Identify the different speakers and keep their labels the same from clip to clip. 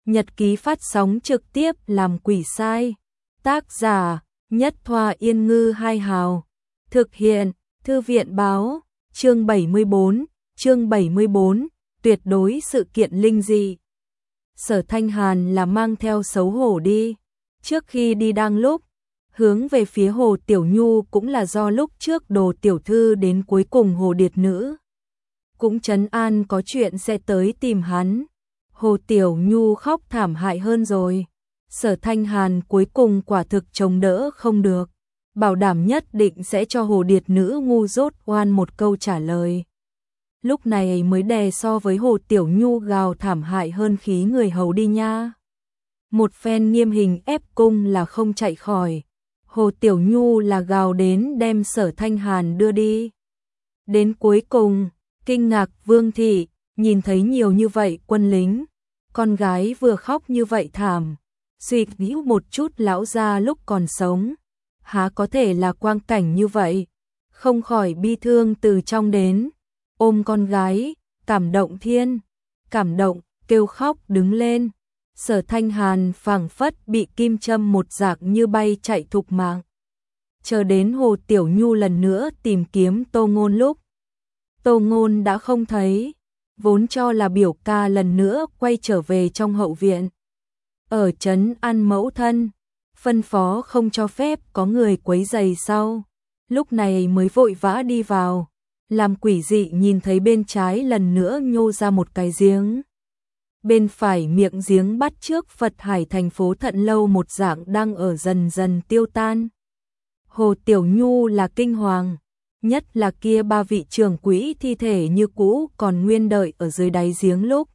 Speaker 1: Nhật ký phát sóng trực tiếp làm quỷ sai. Tác giả Nhất Thoa Yên Ngư Hai Hào. Thực hiện Thư viện Báo. Chương 74, tuyệt đối sự kiện linh dị. Sở Thanh Hàn là mang theo xấu hổ đi. Trước khi đi đang lúc hướng về phía Hồ Tiểu Nhu cũng là do lúc trước Đồ tiểu thư đến cuối cùng Hồ Điệt Nữ cũng trấn an có chuyện sẽ tới tìm hắn. Hồ Tiểu Nhu khóc thảm hại hơn rồi. Sở Thanh Hàn cuối cùng quả thực chống đỡ không được, bảo đảm nhất định sẽ cho Hồ Điệt Nữ ngu dốt oan một câu trả lời. Lúc này mới đè so với Hồ Tiểu Nhu gào thảm hại hơn khí người hầu đi nha. Một phen nghiêm hình ép cung là không chạy khỏi. Hồ Tiểu Nhu là gào đến đem Sở Thanh Hàn đưa đi. Đến cuối cùng, kinh ngạc Vương thị nhìn thấy nhiều như vậy quân lính, con gái vừa khóc như vậy thảm, suy nghĩ một chút lão gia lúc còn sống, há có thể là quang cảnh như vậy, không khỏi bi thương từ trong đến, ôm con gái, cảm động thiên, cảm động, kêu khóc đứng lên. Sở Thanh Hàn phảng phất bị kim châm một dạng như bay chạy thục mạng. Chờ đến Hồ Tiểu Nhu lần nữa tìm kiếm Tô Ngôn lúc Tô Ngôn đã không thấy, vốn cho là biểu ca lần nữa quay trở về trong hậu viện. Ở trấn an mẫu thân, phân phó không cho phép có người quấy rầy sau. Lúc này mới vội vã đi vào, làm quỷ dị nhìn thấy bên trái lần nữa nhô ra một cái giếng. Bên phải miệng giếng bắt trước Phật Hải thành phố Thận Lâu một dạng đang ở dần dần tiêu tan. Hồ Tiểu Nhu là kinh hoàng, nhất là kia ba vị trưởng quỹ thi thể như cũ còn nguyên đợi ở dưới đáy giếng lúc.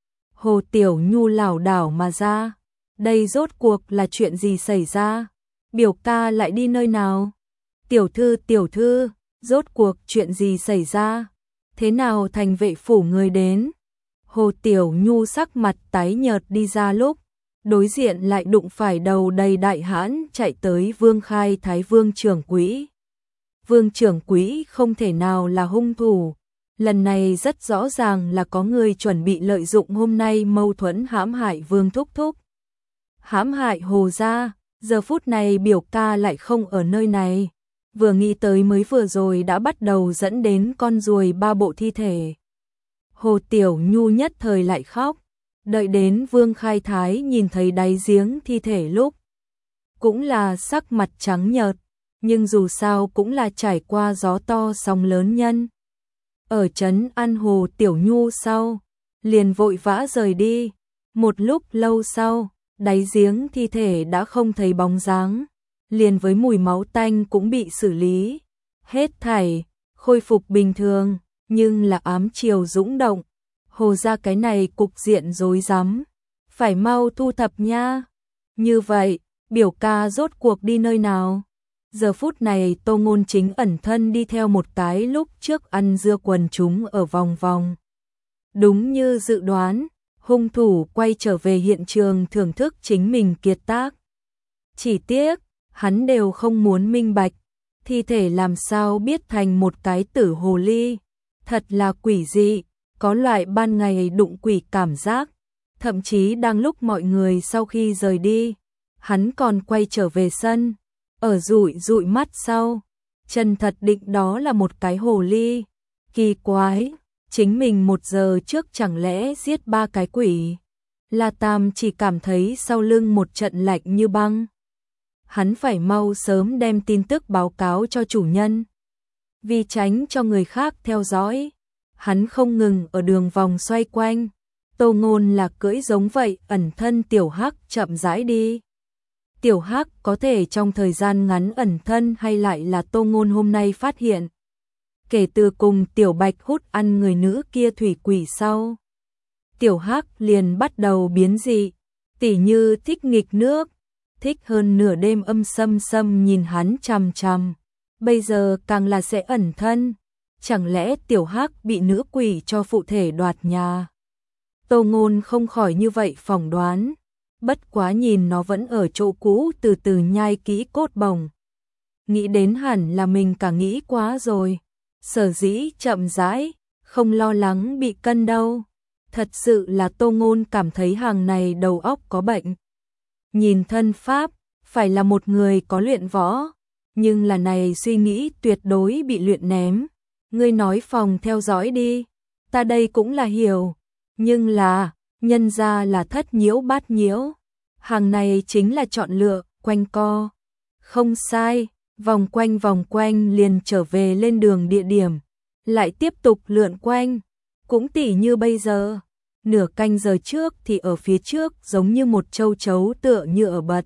Speaker 1: Hồ Tiểu Nhu lảo đảo mà ra, đây rốt cuộc là chuyện gì xảy ra? Biểu ca lại đi nơi nào? Tiểu thư, rốt cuộc chuyện gì xảy ra? Thế nào thành vệ phủ người đến? Hồ Tiểu Nhu sắc mặt tái nhợt đi ra lúc, đối diện lại đụng phải đầu đầy đại hãn chạy tới Vương Khai Thái Vương trưởng quỹ. Vương trưởng quỹ không thể nào là hung thủ, lần này rất rõ ràng là có người chuẩn bị lợi dụng hôm nay mâu thuẫn hãm hại Vương thúc thúc. Hãm hại Hồ gia, giờ phút này biểu ca lại không ở nơi này, vừa nghĩ tới mới vừa rồi đã bắt đầu dẫn đến con ruồi ba bộ thi thể. Hồ Tiểu Nhu nhất thời lại khóc, đợi đến Vương Khai Thái nhìn thấy đáy giếng thi thể lúc, cũng là sắc mặt trắng nhợt, nhưng dù sao cũng là trải qua gió to sóng lớn nhân. Ở trấn an Hồ Tiểu Nhu sau, liền vội vã rời đi, một lúc lâu sau, đáy giếng thi thể đã không thấy bóng dáng, liền với mùi máu tanh cũng bị xử lý, hết thảy khôi phục bình thường. Nhưng là ám chiều dũng động, Hồ gia cái này cục diện rối rắm, phải mau thu thập nha. Như vậy, biểu ca rốt cuộc đi nơi nào? Giờ phút này Tô Ngôn chính ẩn thân đi theo một cái lúc trước ăn dưa quần chúng ở vòng vòng. Đúng như dự đoán, hung thủ quay trở về hiện trường thưởng thức chính mình kiệt tác. Chỉ tiếc, hắn đều không muốn minh bạch, thi thể làm sao biết thành một cái tử hồ ly. Thật là quỷ dị, có loại ban ngày đụng quỷ cảm giác, thậm chí đang lúc mọi người sau khi rời đi, hắn còn quay trở về sân, ở dụi mắt sau, chân thật định đó là một cái hồ ly. Kỳ quái, chính mình 1 giờ trước chẳng lẽ giết 3 cái quỷ? La Tam chỉ cảm thấy sau lưng một trận lạnh như băng. Hắn phải mau sớm đem tin tức báo cáo cho chủ nhân. Vì tránh cho người khác theo dõi, hắn không ngừng ở đường vòng xoay quanh. Tô Ngôn là cưỡi giống vậy, ẩn thân Tiểu Hắc chậm rãi đi. Tiểu Hắc có thể trong thời gian ngắn ẩn thân hay lại là Tô Ngôn hôm nay phát hiện. Kể từ cùng Tiểu Bạch hút ăn người nữ kia thủy quỷ sau, Tiểu Hắc liền bắt đầu biến dị, tỉ như thích nghịch nước, thích hơn nửa đêm âm sâm nhìn hắn chằm chằm. Bây giờ càng là sẽ ẩn thân, chẳng lẽ Tiểu Hắc bị nữ quỷ cho phụ thể đoạt nhà? Tô Ngôn không khỏi như vậy phỏng đoán, bất quá nhìn nó vẫn ở chỗ cũ từ từ nhai kỹ cốt bồng. Nghĩ đến hẳn là mình cả nghĩ quá rồi, sở dĩ chậm rãi, không lo lắng bị cân đâu. Thật sự là Tô Ngôn cảm thấy hàng này đầu óc có bệnh. Nhìn thân pháp, phải là một người có luyện võ, nhưng là này suy nghĩ tuyệt đối bị luyện ném. Ngươi nói phòng theo dõi đi, ta đây cũng là hiểu, nhưng là, nhân ra là thất nhiễu bát nhiễu. Hàng này chính là chọn lựa, quanh co. Không sai, vòng quanh liền trở về lên đường địa điểm, lại tiếp tục lượn quanh. Cũng tỉ như bây giờ, nửa canh giờ trước thì ở phía trước giống như một châu chấu tựa như ở bật.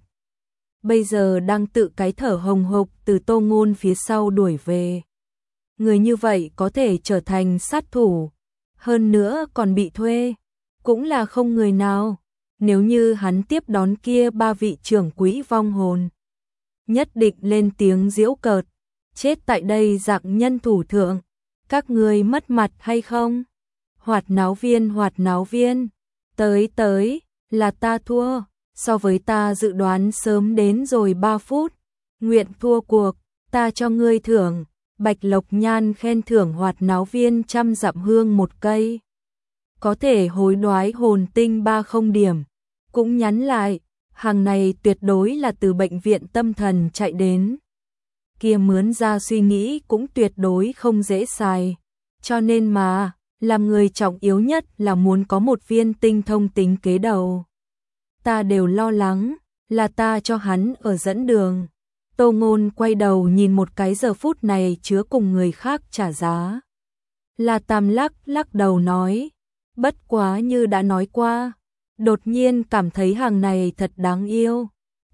Speaker 1: Bây giờ đang tự cái thở hồng hộc từ Tô Ngôn phía sau đuổi về. Người như vậy có thể trở thành sát thủ, hơn nữa còn bị thuê, cũng là không người nào. Nếu như hắn tiếp đón kia ba vị trưởng quỹ vong hồn, nhất định lên tiếng giễu cợt, chết tại đây dạng nhân thủ thượng, các ngươi mất mặt hay không? Hoạt náo viên, tới, là ta thua, so với ta dự đoán sớm đến rồi 3 phút, nguyện thua cuộc, ta cho ngươi thưởng, Bạch Lộc Nhan khen thưởng hoạt náo viên 100 dặm hương 1 cây. Có thể hối đoái hồn tinh 30 điểm, cũng nhắn lại, hàng này tuyệt đối là từ bệnh viện tâm thần chạy đến. Kia mướn ra suy nghĩ cũng tuyệt đối không dễ xài, cho nên mà, làm người trọng yếu nhất là muốn có một viên tinh thông tính kế đầu. Ta đều lo lắng, là ta cho hắn ở dẫn đường. Tô Ngôn quay đầu nhìn một cái giờ phút này chứa cùng người khác trả giá. La Tam lắc đầu nói, bất quá như đã nói qua, đột nhiên cảm thấy hàng này thật đáng yêu.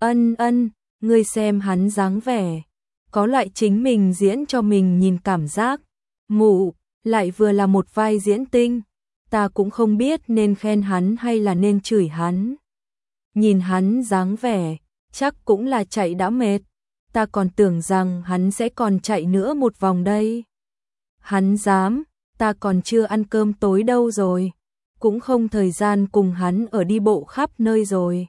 Speaker 1: Ân, ngươi xem hắn dáng vẻ, có loại chính mình diễn cho mình nhìn cảm giác. Mụ, lại vừa là một vai diễn tinh, ta cũng không biết nên khen hắn hay là nên chửi hắn. Nhìn hắn dáng vẻ, chắc cũng là chạy đã mệt, ta còn tưởng rằng hắn sẽ còn chạy nữa một vòng đây. Hắn dám, ta còn chưa ăn cơm tối đâu rồi, cũng không thời gian cùng hắn ở đi bộ khắp nơi rồi.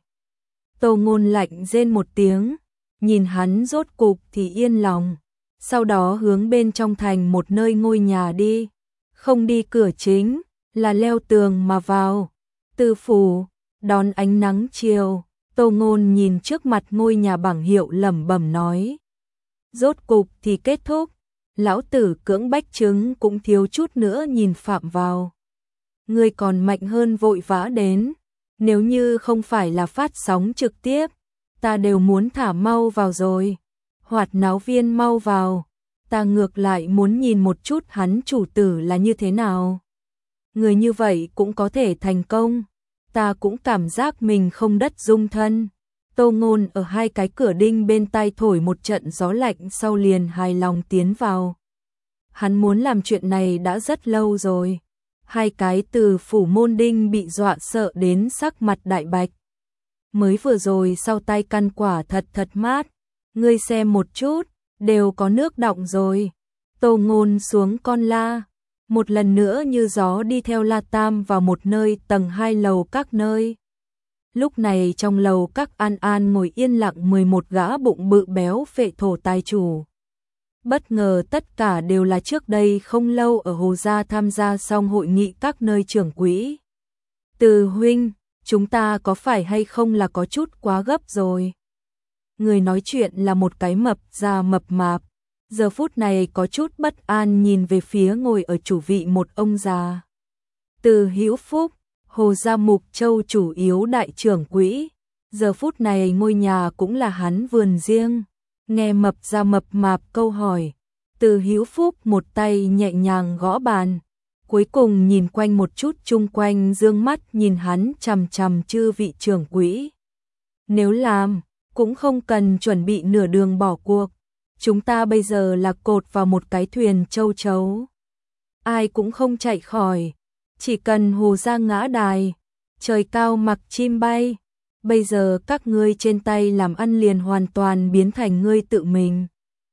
Speaker 1: Tô Ngôn lạnh rên một tiếng, nhìn hắn rốt cục thì yên lòng, sau đó hướng bên trong thành một nơi ngôi nhà đi, không đi cửa chính, là leo tường mà vào. Từ phủ, đón ánh nắng chiều, Tô Ngôn nhìn trước mặt ngôi nhà bảng hiệu lẩm bẩm nói. Rốt cục thì kết thúc, lão tử cưỡng bách trứng cũng thiếu chút nữa nhìn phạm vào. Người còn mạnh hơn vội vã đến, nếu như không phải là phát sóng trực tiếp, ta đều muốn thả mau vào rồi. Hoạt náo viên mau vào, ta ngược lại muốn nhìn một chút hắn chủ tử là như thế nào. Người như vậy cũng có thể thành công, ta cũng cảm giác mình không đất dung thân. Tô Ngôn ở hai cái cửa đinh bên tai thổi một trận gió lạnh sau liền hài lòng tiến vào. Hắn muốn làm chuyện này đã rất lâu rồi. Hai cái từ phủ môn đinh bị dọa sợ đến sắc mặt đại bạch. Mới vừa rồi sau tay căn quả thật mát, ngươi xem một chút, đều có nước đọng rồi. Tô Ngôn xuống con la, một lần nữa như gió đi theo La Tam vào một nơi tầng 2 lầu các nơi. Lúc này trong lầu các An ngồi yên lặng 11 gã bụng bự béo phệ thổ tài chủ. Bất ngờ tất cả đều là trước đây không lâu ở Hồ Gia tham gia xong hội nghị các nơi trưởng quỹ. Từ huynh, chúng ta có phải hay không là có chút quá gấp rồi? Người nói chuyện là một cái mập da mập mạp, giờ phút này có chút bất an nhìn về phía ngồi ở chủ vị một ông già. Từ Hữu Phúc, Hồ Gia Mục Châu chủ yếu đại trưởng quỹ, giờ phút này ngôi nhà cũng là hắn vườn riêng. Nghe mập ra mập mạp câu hỏi, Từ Hữu Phúc một tay nhẹ nhàng gõ bàn, cuối cùng nhìn quanh một chút chung quanh dương mắt nhìn hắn chằm chằm chư vị trưởng quỹ. Nếu làm, cũng không cần chuẩn bị nửa đường bỏ cuộc, chúng ta bây giờ là cột vào một cái thuyền châu chấu. Ai cũng không chạy khỏi, chỉ cần Hồ Gia ngã đài, trời cao mặc chim bay. Bây giờ các ngươi trên tay làm ăn liền hoàn toàn biến thành ngươi tự mình.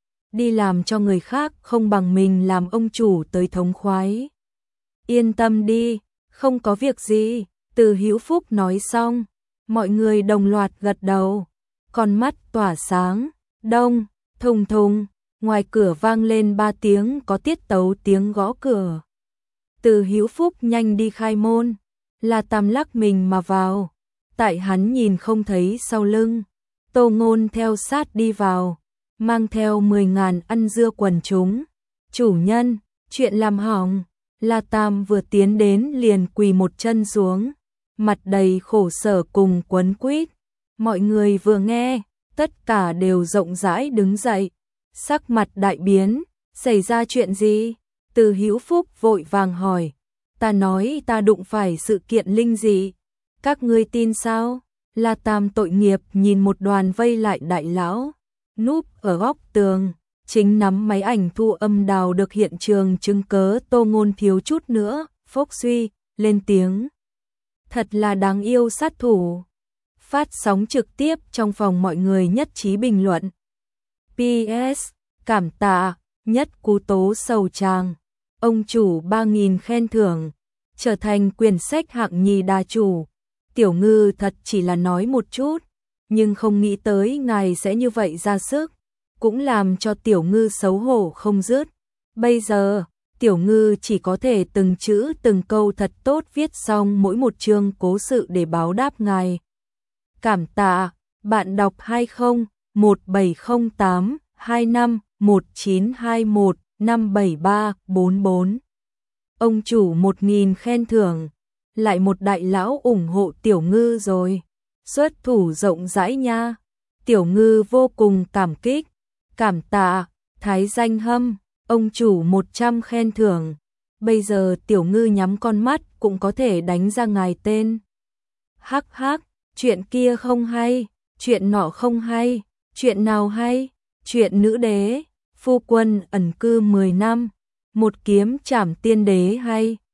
Speaker 1: Đi làm cho người khác không bằng mình làm ông chủ tới thống khoái. Yên tâm đi, không có việc gì. Từ Hữu Phúc nói xong, mọi người đồng loạt gật đầu, con mắt tỏa sáng. Đông, thùng thùng, ngoài cửa vang lên 3 tiếng có tiết tấu tiếng gõ cửa. Từ Hữu Phúc nhanh đi khai môn, La Tam lắc mình mà vào, tại hắn nhìn không thấy sau lưng. Tô Ngôn theo sát đi vào, mang theo 10.000 ăn dưa quần chúng. Chủ nhân, chuyện làm hỏng. La Tam vừa tiến đến liền quỳ một chân xuống, mặt đầy khổ sở cùng quấn quýt. Mọi người vừa nghe, tất cả đều rộng rãi đứng dậy, sắc mặt đại biến. Xảy ra chuyện gì? Từ Hữu Phúc vội vàng hỏi. Ta nói ta đụng phải sự kiện linh dị, các ngươi tin sao? La Tam tội nghiệp nhìn một đoàn vây lại đại lão, núp ở góc tường, chính nắm máy ảnh thu âm đào được hiện trường chứng cớ. Tô Ngôn thiếu chút nữa phốc suy lên tiếng. Thật là đáng yêu sát thủ. Phát sóng trực tiếp trong phòng, mọi người nhất trí bình luận. PS, cảm tạ, nhất cú tố sầu tràng. Ông chủ 3.000 khen thưởng, trở thành quyển sách hạng nhì đa chủ. Tiểu Ngư thật chỉ là nói một chút, nhưng không nghĩ tới ngài sẽ như vậy ra sức, cũng làm cho Tiểu Ngư xấu hổ không dứt. Bây giờ, Tiểu Ngư chỉ có thể từng chữ từng câu thật tốt viết xong mỗi một chương cố sự để báo đáp ngài. Cảm tạ, bạn đọc 201708251921573444. Ông chủ 1.000 khen thưởng, lại một đại lão ủng hộ Tiểu Ngư rồi. Xuất thủ rộng rãi nha. Tiểu Ngư vô cùng cảm kích. Cảm tạ, Thái Danh Hâm, ông chủ 100 khen thưởng. Bây giờ Tiểu Ngư nhắm con mắt cũng có thể đánh ra ngài tên. Hắc hắc, chuyện kia không hay, chuyện nọ không hay, chuyện nào hay? Chuyện nữ đế, phu quân ẩn cư 10 năm, một kiếm trảm tiên đế hay.